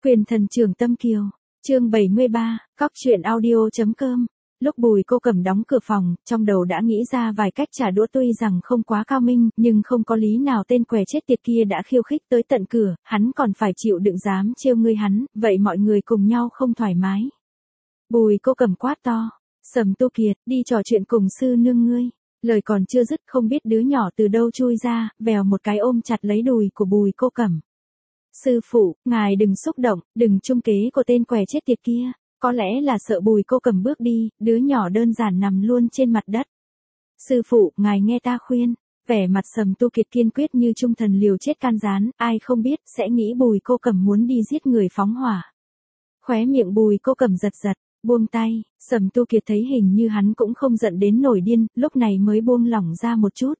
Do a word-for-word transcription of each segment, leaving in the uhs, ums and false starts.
Quyền thần trưởng tâm kiều, chương bảy mươi ba, cóc truyện audio.com. Lúc Bùi Cô Cẩm đóng cửa phòng, trong đầu đã nghĩ ra vài cách trả đũa tuy rằng không quá cao minh, nhưng không có lý nào tên què chết tiệt kia đã khiêu khích tới tận cửa, hắn còn phải chịu đựng dám trêu ngươi hắn, vậy mọi người cùng nhau không thoải mái. Bùi Cô Cẩm quát to, Sầm Tu Kiệt, đi trò chuyện cùng sư nương ngươi. Lời còn chưa dứt không biết đứa nhỏ từ đâu chui ra, vèo một cái ôm chặt lấy đùi của Bùi Cô Cẩm. Sư phụ, ngài đừng xúc động, đừng trung kế của tên què chết tiệt kia. Có lẽ là sợ Bùi Cô Cẩm bước đi, đứa nhỏ đơn giản nằm luôn trên mặt đất. Sư phụ, ngài nghe ta khuyên. Vẻ mặt Sầm Tu Kiệt kiên quyết như trung thần liều chết can gián, ai không biết sẽ nghĩ Bùi Cô Cẩm muốn đi giết người phóng hỏa. Khóe miệng Bùi Cô Cẩm giật giật, buông tay, Sầm Tu Kiệt thấy hình như hắn cũng không giận đến nổi điên, lúc này mới buông lỏng ra một chút.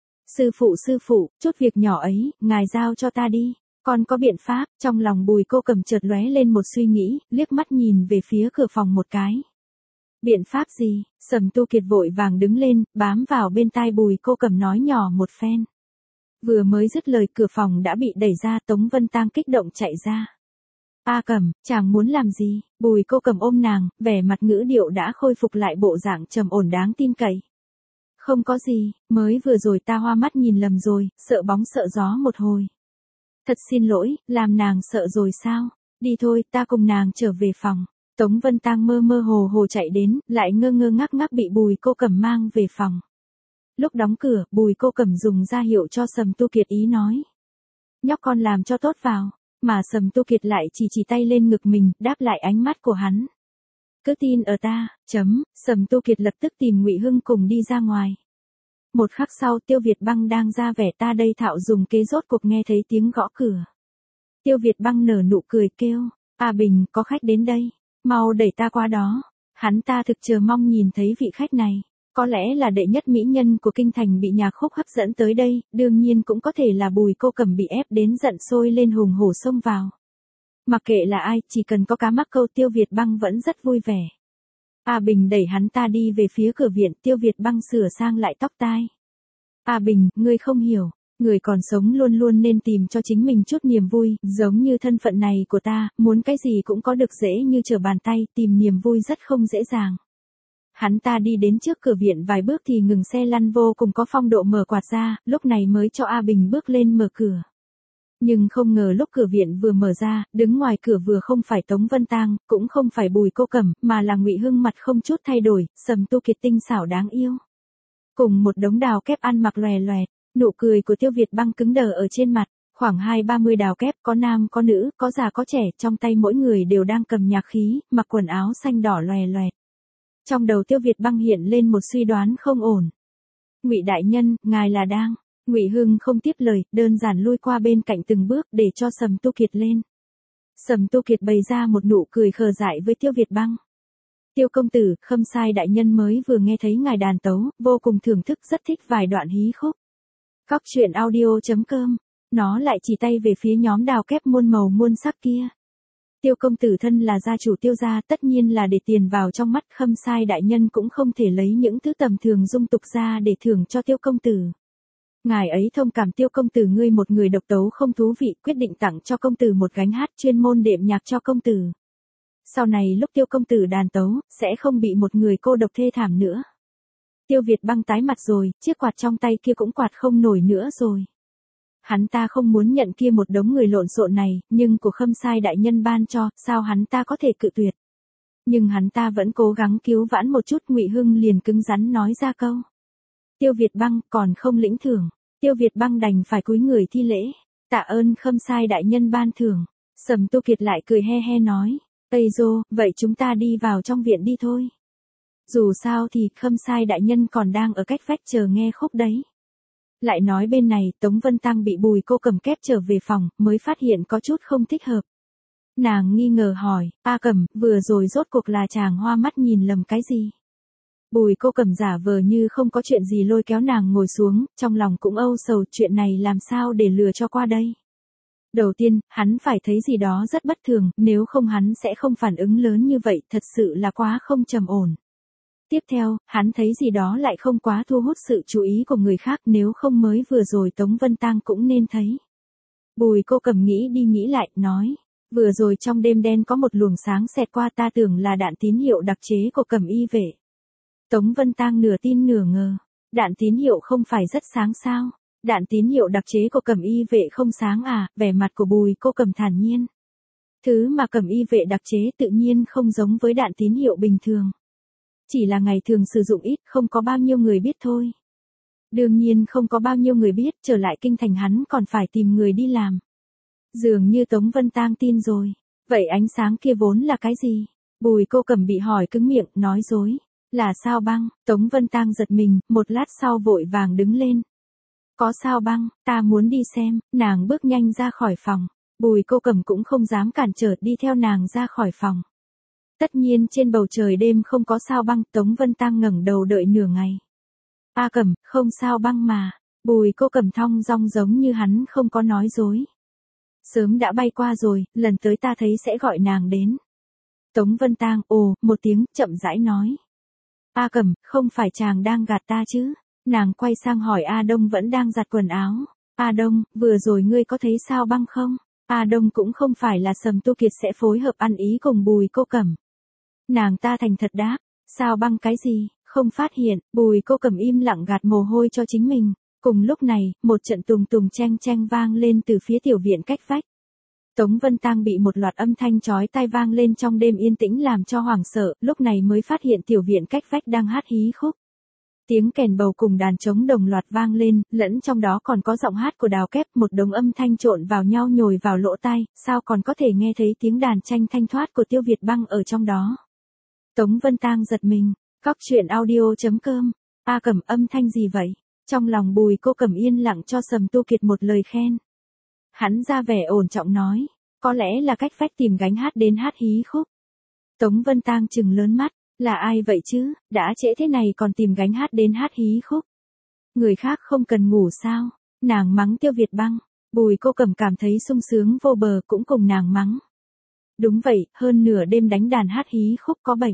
Sư phụ sư phụ, chút việc nhỏ ấy, ngài giao cho ta đi. Còn có biện pháp, trong lòng Bùi Cô Cẩm chợt lóe lên một suy nghĩ, liếc mắt nhìn về phía cửa phòng một cái. Biện pháp gì? Sầm Tu Kiệt vội vàng đứng lên, bám vào bên tai Bùi Cô Cẩm nói nhỏ một phen. Vừa mới dứt lời cửa phòng đã bị đẩy ra, Tống Vân Tang kích động chạy ra. A Cẩm, chàng muốn làm gì? Bùi Cô Cẩm ôm nàng, vẻ mặt ngữ điệu đã khôi phục lại bộ dạng trầm ổn đáng tin cậy. Không có gì, mới vừa rồi ta hoa mắt nhìn lầm rồi, sợ bóng sợ gió một hồi. Thật xin lỗi, làm nàng sợ rồi sao? Đi thôi, ta cùng nàng trở về phòng. Tống Vân Tang mơ mơ hồ hồ chạy đến, lại ngơ ngơ ngác ngác bị Bùi Cô Cẩm mang về phòng. Lúc đóng cửa, Bùi Cô Cẩm dùng ra hiệu cho Sầm Tu Kiệt ý nói. Nhóc con làm cho tốt vào. Mà Sầm Tu Kiệt lại chỉ chỉ tay lên ngực mình, đáp lại ánh mắt của hắn. Cứ tin ở ta, chấm, Sầm Tu Kiệt lập tức tìm Ngụy Hưng cùng đi ra ngoài. Một khắc sau Tiêu Việt Băng đang ra vẻ ta đây thạo dùng kế rốt cuộc nghe thấy tiếng gõ cửa. Tiêu Việt Băng nở nụ cười kêu, A Bình, có khách đến đây, mau đẩy ta qua đó. Hắn ta thực chờ mong nhìn thấy vị khách này. Có lẽ là đệ nhất mỹ nhân của kinh thành bị nhạc khúc hấp dẫn tới đây, đương nhiên cũng có thể là Bùi Cô Cẩm bị ép đến giận sôi lên hùng hổ xông vào. Mặc kệ là ai, chỉ cần có cá mắc câu Tiêu Việt Băng vẫn rất vui vẻ. A Bình đẩy hắn ta đi về phía cửa viện, Tiêu Việt Băng sửa sang lại tóc tai. A Bình, ngươi không hiểu, người còn sống luôn luôn nên tìm cho chính mình chút niềm vui, giống như thân phận này của ta, muốn cái gì cũng có được dễ như trở bàn tay, tìm niềm vui rất không dễ dàng. Hắn ta đi đến trước cửa viện vài bước thì ngừng xe lăn vô cùng có phong độ mở quạt ra, lúc này mới cho A Bình bước lên mở cửa. Nhưng không ngờ lúc cửa viện vừa mở ra, đứng ngoài cửa vừa không phải Tống Vân Tang, cũng không phải Bùi Cô Cẩm, mà là Ngụy Hưng mặt không chút thay đổi, Sầm Tu Kiệt tinh xảo đáng yêu. Cùng một đống đào kép ăn mặc lòe loẹt, nụ cười của Tiêu Việt Băng cứng đờ ở trên mặt, khoảng hai ba mươi đào kép, có nam có nữ, có già có trẻ, trong tay mỗi người đều đang cầm nhạc khí, mặc quần áo xanh đỏ lòe loẹt. Trong đầu Tiêu Việt Băng hiện lên một suy đoán không ổn. Ngụy đại nhân, ngài là đang... Ngụy Hưng không tiếp lời, đơn giản lui qua bên cạnh từng bước để cho Sầm Tu Kiệt lên. Sầm Tu Kiệt bày ra một nụ cười khờ dại với Tiêu Việt Băng. Tiêu công tử, Khâm Sai đại nhân mới vừa nghe thấy ngài đàn tấu, vô cùng thưởng thức, rất thích vài đoạn hí khúc. Cóc truyện audio.com. Nó lại chỉ tay về phía nhóm đào kép muôn màu muôn sắc kia. Tiêu công tử thân là gia chủ Tiêu gia, tất nhiên là để tiền vào trong mắt, Khâm Sai đại nhân cũng không thể lấy những thứ tầm thường dung tục ra để thưởng cho Tiêu công tử. Ngài ấy thông cảm Tiêu công tử ngươi một người độc tấu không thú vị, quyết định tặng cho công tử một gánh hát chuyên môn đệm nhạc cho công tử. Sau này lúc Tiêu công tử đàn tấu, sẽ không bị một người cô độc thê thảm nữa. Tiêu Việt Băng tái mặt rồi, chiếc quạt trong tay kia cũng quạt không nổi nữa rồi. Hắn ta không muốn nhận kia một đống người lộn xộn này, nhưng của Khâm Sai đại nhân ban cho, sao hắn ta có thể cự tuyệt. Nhưng hắn ta vẫn cố gắng cứu vãn một chút, Ngụy Hưng liền cứng rắn nói ra câu. Tiêu Việt Băng còn không lĩnh thưởng. Tiêu Việt Băng đành phải cúi người thi lễ. Tạ ơn Khâm Sai đại nhân ban thưởng. Sầm Tu Kiệt lại cười he he nói. Ây dô, vậy chúng ta đi vào trong viện đi thôi. Dù sao thì Khâm Sai đại nhân còn đang ở cách vách chờ nghe khúc đấy. Lại nói bên này, Tống Vân Tang bị Bùi Cô Cẩm kép trở về phòng, mới phát hiện có chút không thích hợp. Nàng nghi ngờ hỏi, A Cẩm, vừa rồi rốt cuộc là chàng hoa mắt nhìn lầm cái gì? Bùi Cô Cẩm giả vờ như không có chuyện gì lôi kéo nàng ngồi xuống, trong lòng cũng âu sầu, chuyện này làm sao để lừa cho qua đây. Đầu tiên, hắn phải thấy gì đó rất bất thường, nếu không hắn sẽ không phản ứng lớn như vậy, thật sự là quá không trầm ổn. Tiếp theo, hắn thấy gì đó lại không quá thu hút sự chú ý của người khác, nếu không mới vừa rồi Tống Vân Tang cũng nên thấy. Bùi Cô Cẩm nghĩ đi nghĩ lại, nói, Vừa rồi trong đêm đen có một luồng sáng xẹt qua, ta tưởng là đạn tín hiệu đặc chế của Cẩm Y vệ. Tống Vân Tang nửa tin nửa ngờ. Đạn tín hiệu không phải rất sáng sao? Đạn tín hiệu đặc chế của Cẩm Y vệ không sáng à? Vẻ mặt của Bùi Cô Cẩm thản nhiên. Thứ mà Cẩm Y vệ đặc chế tự nhiên không giống với đạn tín hiệu bình thường. Chỉ là ngày thường sử dụng ít, không có bao nhiêu người biết thôi. Đương nhiên không có bao nhiêu người biết, trở lại kinh thành hắn còn phải tìm người đi làm. Dường như Tống Vân Tang tin rồi. Vậy ánh sáng kia vốn là cái gì? Bùi Cô Cẩm bị hỏi cứng miệng, nói dối. Là sao băng? Tống Vân Tang giật mình, một lát sau vội vàng đứng lên. Có sao băng, ta muốn đi xem. Nàng bước nhanh ra khỏi phòng. Bùi Cô Cẩm cũng không dám cản trở, đi theo nàng ra khỏi phòng. Tất nhiên trên bầu trời đêm không có sao băng. Tống Vân Tang ngẩng đầu đợi nửa ngày. A Cẩm, không sao băng mà. Bùi Cô Cẩm thong dong giống như hắn không có nói dối. Sớm đã bay qua rồi, lần tới ta thấy sẽ gọi nàng đến. Tống Vân Tang ồ một tiếng, chậm rãi nói. A Cẩm, không phải chàng đang gạt ta chứ? Nàng quay sang hỏi A Đông vẫn đang giặt quần áo. A Đông, vừa rồi ngươi có thấy sao băng không? A Đông cũng không phải là Sầm Tu Kiệt sẽ phối hợp ăn ý cùng Bùi Cô Cẩm. Nàng ta thành thật đáp, sao băng cái gì, không phát hiện. Bùi Cô Cẩm im lặng gạt mồ hôi cho chính mình. Cùng lúc này, một trận tùng tùng cheng cheng vang lên từ phía tiểu viện cách vách. Tống Vân Tang bị một loạt âm thanh chói tai vang lên trong đêm yên tĩnh làm cho hoảng sợ, lúc này mới phát hiện tiểu viện cách vách đang hát hí khúc. Tiếng kèn bầu cùng đàn trống đồng loạt vang lên, lẫn trong đó còn có giọng hát của Đào Kép, một đống âm thanh trộn vào nhau nhồi vào lỗ tai, sao còn có thể nghe thấy tiếng đàn tranh thanh thoát của Tiêu Việt Băng ở trong đó. Tống Vân Tang giật mình, Cóc truyện audio chấm com. A Cẩm, âm thanh gì vậy? Trong lòng Bùi Cô Cẩm yên lặng cho Sầm Tu Kiệt một lời khen. Hắn ra vẻ ổn trọng nói, có lẽ là cách vách tìm gánh hát đến hát hí khúc. Tống Vân Tang trừng lớn mắt, là ai vậy chứ, đã trễ thế này còn tìm gánh hát đến hát hí khúc. Người khác không cần ngủ sao? Nàng mắng Tiêu Việt Băng. Bùi Cô Cẩm cảm thấy sung sướng vô bờ, cũng cùng nàng mắng. Đúng vậy, hơn nửa đêm đánh đàn hát hí khúc có bệnh.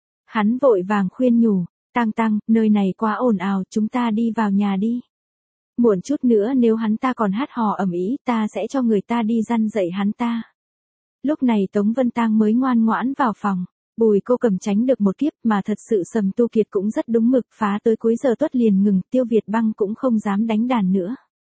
Hắn vội vàng khuyên nhủ, Tang Tang, nơi này quá ồn ào, chúng ta đi vào nhà đi. Muộn chút nữa nếu hắn ta còn hát hò ầm ĩ, ta sẽ cho người ta đi răn dạy hắn ta. Lúc này Tống Vân Tang mới ngoan ngoãn vào phòng. Bùi Cô Cẩm tránh được một kiếp, mà thật sự Sầm Tu Kiệt cũng rất đúng mực, phá tới cuối giờ tuất liền ngừng, Tiêu Việt Băng cũng không dám đánh đàn nữa.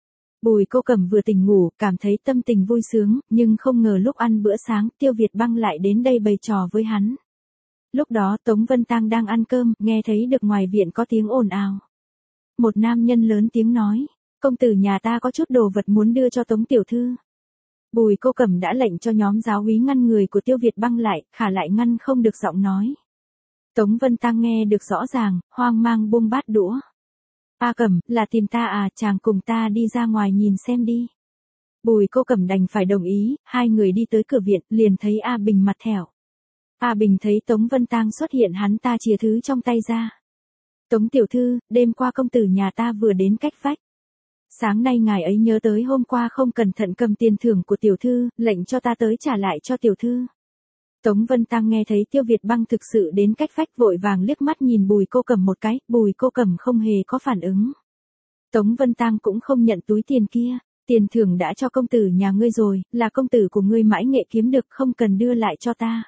Bùi Cô Cẩm vừa tỉnh ngủ, cảm thấy tâm tình vui sướng, nhưng không ngờ lúc ăn bữa sáng, Tiêu Việt Băng lại đến đây bày trò với hắn. Lúc đó Tống Vân Tang đang ăn cơm, nghe thấy được ngoài viện có tiếng ồn ào. Một nam nhân lớn tiếng nói, công tử nhà ta có chút đồ vật muốn đưa cho Tống tiểu thư. Bùi Cô Cẩm đã lệnh cho nhóm giáo úy ngăn người của Tiêu Việt Băng lại, khả lại ngăn không được giọng nói. Tống Vân Tang nghe được rõ ràng, hoang mang buông bát đũa. A Cẩm, là tìm ta à, chàng cùng ta đi ra ngoài nhìn xem đi. Bùi Cô Cẩm đành phải đồng ý, hai người đi tới cửa viện, liền thấy A Bình mặt thẻo. A Bình thấy Tống Vân Tang xuất hiện, hắn ta chìa thứ trong tay ra. Tống tiểu thư, đêm qua công tử nhà ta vừa đến cách vách. Sáng nay ngài ấy nhớ tới hôm qua không cẩn thận cầm tiền thưởng của tiểu thư, lệnh cho ta tới trả lại cho tiểu thư. Tống Vân Tang nghe thấy Tiêu Việt Băng thực sự đến cách vách, vội vàng liếc mắt nhìn Bùi Cô Cẩm một cái, Bùi Cô Cẩm không hề có phản ứng. Tống Vân Tang cũng không nhận túi tiền kia, tiền thưởng đã cho công tử nhà ngươi rồi, là công tử của ngươi mãi nghệ kiếm được, không cần đưa lại cho ta.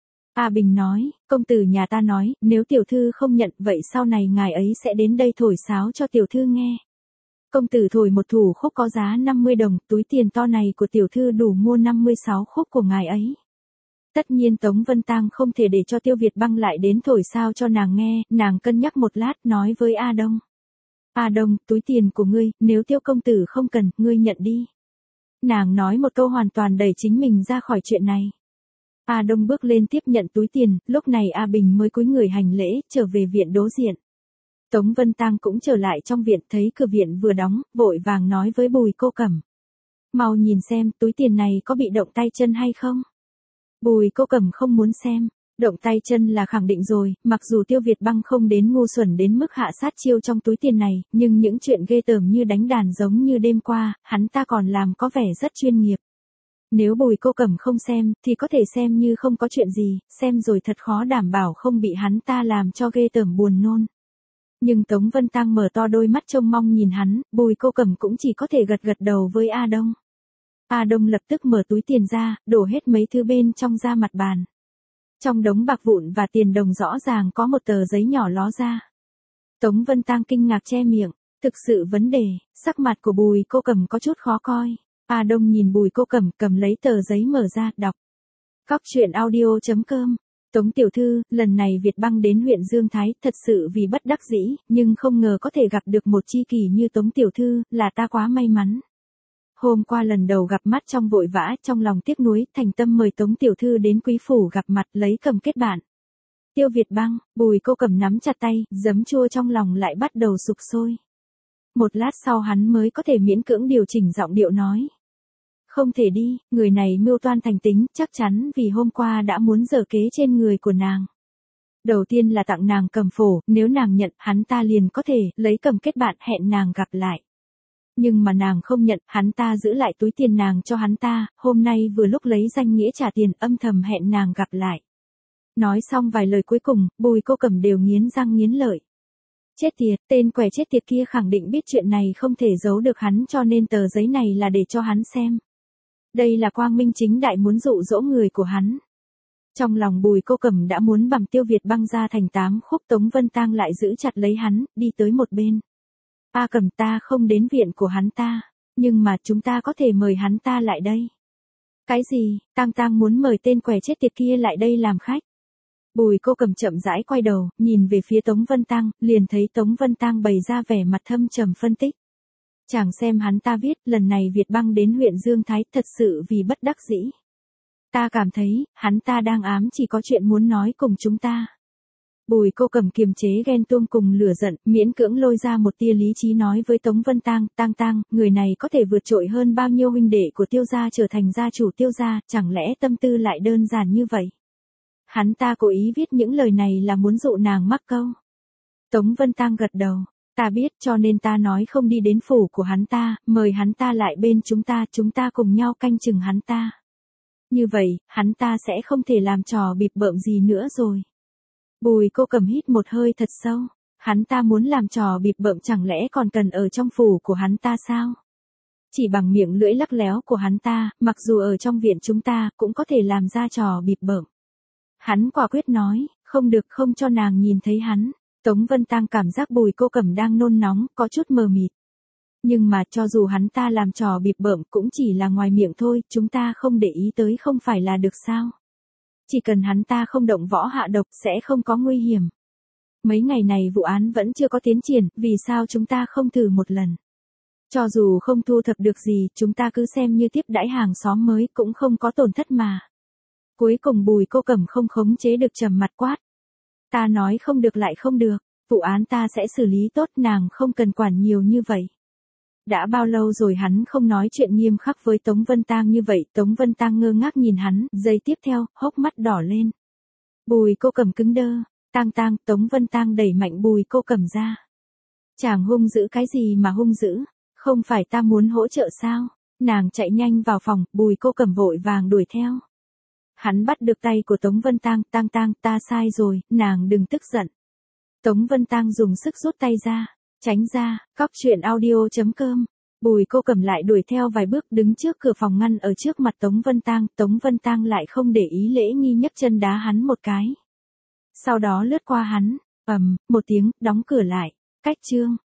A Bình nói, công tử nhà ta nói, nếu tiểu thư không nhận, vậy sau này ngài ấy sẽ đến đây thổi sáo cho tiểu thư nghe. Công tử thổi một thủ khúc có giá năm mươi đồng, túi tiền to này của tiểu thư đủ mua năm mươi sáu khúc của ngài ấy. Tất nhiên Tống Vân Tang không thể để cho Tiêu Việt Băng lại đến thổi sao cho nàng nghe, nàng cân nhắc một lát nói với A Đông. A Đông, túi tiền của ngươi, nếu Tiêu công tử không cần, ngươi nhận đi. Nàng nói một câu hoàn toàn đẩy chính mình ra khỏi chuyện này. A Đông bước lên tiếp nhận túi tiền, lúc này A Bình mới cúi người hành lễ, trở về viện đối diện. Tống Vân Tang cũng trở lại trong viện, thấy cửa viện vừa đóng, vội vàng nói với Bùi Cô Cẩm. Mau nhìn xem, túi tiền này có bị động tay chân hay không? Bùi Cô Cẩm không muốn xem, động tay chân là khẳng định rồi, mặc dù Tiêu Việt Băng không đến ngu xuẩn đến mức hạ sát chiêu trong túi tiền này, nhưng những chuyện ghê tởm như đánh đàn giống như đêm qua, hắn ta còn làm có vẻ rất chuyên nghiệp. Nếu Bùi Cô Cẩm không xem, thì có thể xem như không có chuyện gì, xem rồi thật khó đảm bảo không bị hắn ta làm cho ghê tởm buồn nôn. Nhưng Tống Vân Tang mở to đôi mắt trông mong nhìn hắn, Bùi Cô Cẩm cũng chỉ có thể gật gật đầu với A Đông. A Đông lập tức mở túi tiền ra, đổ hết mấy thứ bên trong ra mặt bàn. Trong đống bạc vụn và tiền đồng rõ ràng có một tờ giấy nhỏ ló ra. Tống Vân Tang kinh ngạc che miệng, thực sự vấn đề, sắc mặt của Bùi Cô Cẩm có chút khó coi. A Đông nhìn Bùi Cô Cẩm cầm lấy tờ giấy mở ra, đọc. Cóc truyện audio chấm com. Tống tiểu thư, lần này Việt Băng đến huyện Dương Thái, thật sự vì bất đắc dĩ, nhưng không ngờ có thể gặp được một tri kỷ như Tống tiểu thư, là ta quá may mắn. Hôm qua lần đầu gặp mắt trong vội vã, trong lòng tiếc nuối, thành tâm mời Tống tiểu thư đến quý phủ gặp mặt, lấy cầm kết bạn. Tiêu Việt Băng, Bùi Cô Cẩm nắm chặt tay, giấm chua trong lòng lại bắt đầu sục sôi. Một lát sau hắn mới có thể miễn cưỡng điều chỉnh giọng điệu nói. Không thể đi, người này mưu toan thành tính, chắc chắn vì hôm qua đã muốn giở kế trên người của nàng. Đầu tiên là tặng nàng cầm phổ, nếu nàng nhận, hắn ta liền có thể lấy cầm kết bạn hẹn nàng gặp lại. Nhưng mà nàng không nhận, hắn ta giữ lại túi tiền nàng cho hắn ta, hôm nay vừa lúc lấy danh nghĩa trả tiền, âm thầm hẹn nàng gặp lại. Nói xong vài lời cuối cùng, Bùi Cô Cẩm đều nghiến răng nghiến lợi. Chết tiệt, tên quẻ chết tiệt kia khẳng định biết chuyện này không thể giấu được hắn, cho nên tờ giấy này là để cho hắn xem. Đây là quang minh chính đại muốn dụ dỗ người của hắn. Trong lòng Bùi Cô Cẩm đã muốn bằm Tiêu Việt Băng ra thành tám khúc. Tống Vân Tang lại giữ chặt lấy hắn, đi tới một bên. A Cẩm, ta không đến viện của hắn ta, nhưng mà chúng ta có thể mời hắn ta lại đây. Cái gì? Tang Tang muốn mời tên quẻ chết tiệt kia lại đây làm khách. Bùi Cô Cẩm chậm rãi quay đầu, nhìn về phía Tống Vân Tang, liền thấy Tống Vân Tang bày ra vẻ mặt thâm trầm phân tích. Chàng xem hắn ta viết, lần này Việt Băng đến huyện Dương Thái, thật sự vì bất đắc dĩ. Ta cảm thấy, hắn ta đang ám chỉ có chuyện muốn nói cùng chúng ta. Bùi Cô Cẩm kiềm chế ghen tuông cùng lửa giận, miễn cưỡng lôi ra một tia lý trí nói với Tống Vân Tang, Tang Tang, người này có thể vượt trội hơn bao nhiêu huynh đệ của Tiêu gia trở thành gia chủ Tiêu gia, chẳng lẽ tâm tư lại đơn giản như vậy? Hắn ta cố ý viết những lời này là muốn dụ nàng mắc câu. Tống Vân Tang gật đầu, ta biết, cho nên ta nói không đi đến phủ của hắn ta, mời hắn ta lại bên chúng ta, chúng ta cùng nhau canh chừng hắn ta. Như vậy, hắn ta sẽ không thể làm trò bịp bợm gì nữa rồi. Bùi Cô Cẩm hít một hơi thật sâu, hắn ta muốn làm trò bịp bợm chẳng lẽ còn cần ở trong phủ của hắn ta sao? Chỉ bằng miệng lưỡi lắc léo của hắn ta, mặc dù ở trong viện chúng ta cũng có thể làm ra trò bịp bợm. Hắn quả quyết nói, không được, không cho nàng nhìn thấy hắn. Tống Vân Tang cảm giác Bùi Cô Cẩm đang nôn nóng, có chút mờ mịt. Nhưng mà cho dù hắn ta làm trò bịp bợm cũng chỉ là ngoài miệng thôi, chúng ta không để ý tới không phải là được sao? Chỉ cần hắn ta không động võ hạ độc sẽ không có nguy hiểm. Mấy ngày này vụ án vẫn chưa có tiến triển, vì sao chúng ta không thử một lần? Cho dù không thu thập được gì, chúng ta cứ xem như tiếp đãi hàng xóm mới cũng không có tổn thất mà. Cuối cùng Bùi Cô Cẩm không khống chế được trầm mặt quát. Ta nói không được lại không được, vụ án ta sẽ xử lý tốt, nàng không cần quản nhiều như vậy. Đã bao lâu rồi hắn không nói chuyện nghiêm khắc với Tống Vân Tang như vậy, Tống Vân Tang ngơ ngác nhìn hắn, giây tiếp theo, hốc mắt đỏ lên. Bùi Cô Cẩm cứng đơ, Tang Tang, Tống Vân Tang đẩy mạnh Bùi Cô Cẩm ra. Chàng hung dữ cái gì mà hung dữ, không phải ta muốn hỗ trợ sao? Nàng chạy nhanh vào phòng, Bùi Cô Cẩm vội vàng đuổi theo. Hắn bắt được tay của Tống Vân Tang, Tang Tang, ta sai rồi, nàng đừng tức giận. Tống Vân Tang dùng sức rút tay ra, tránh ra, cóc truyện audio chấm com. Bùi Cô Cẩm lại đuổi theo vài bước, đứng trước cửa phòng ngăn ở trước mặt Tống Vân Tang, Tống Vân Tang lại không để ý lễ nghi nhấc chân đá hắn một cái. Sau đó lướt qua hắn, ầm, một tiếng, đóng cửa lại, cách chương.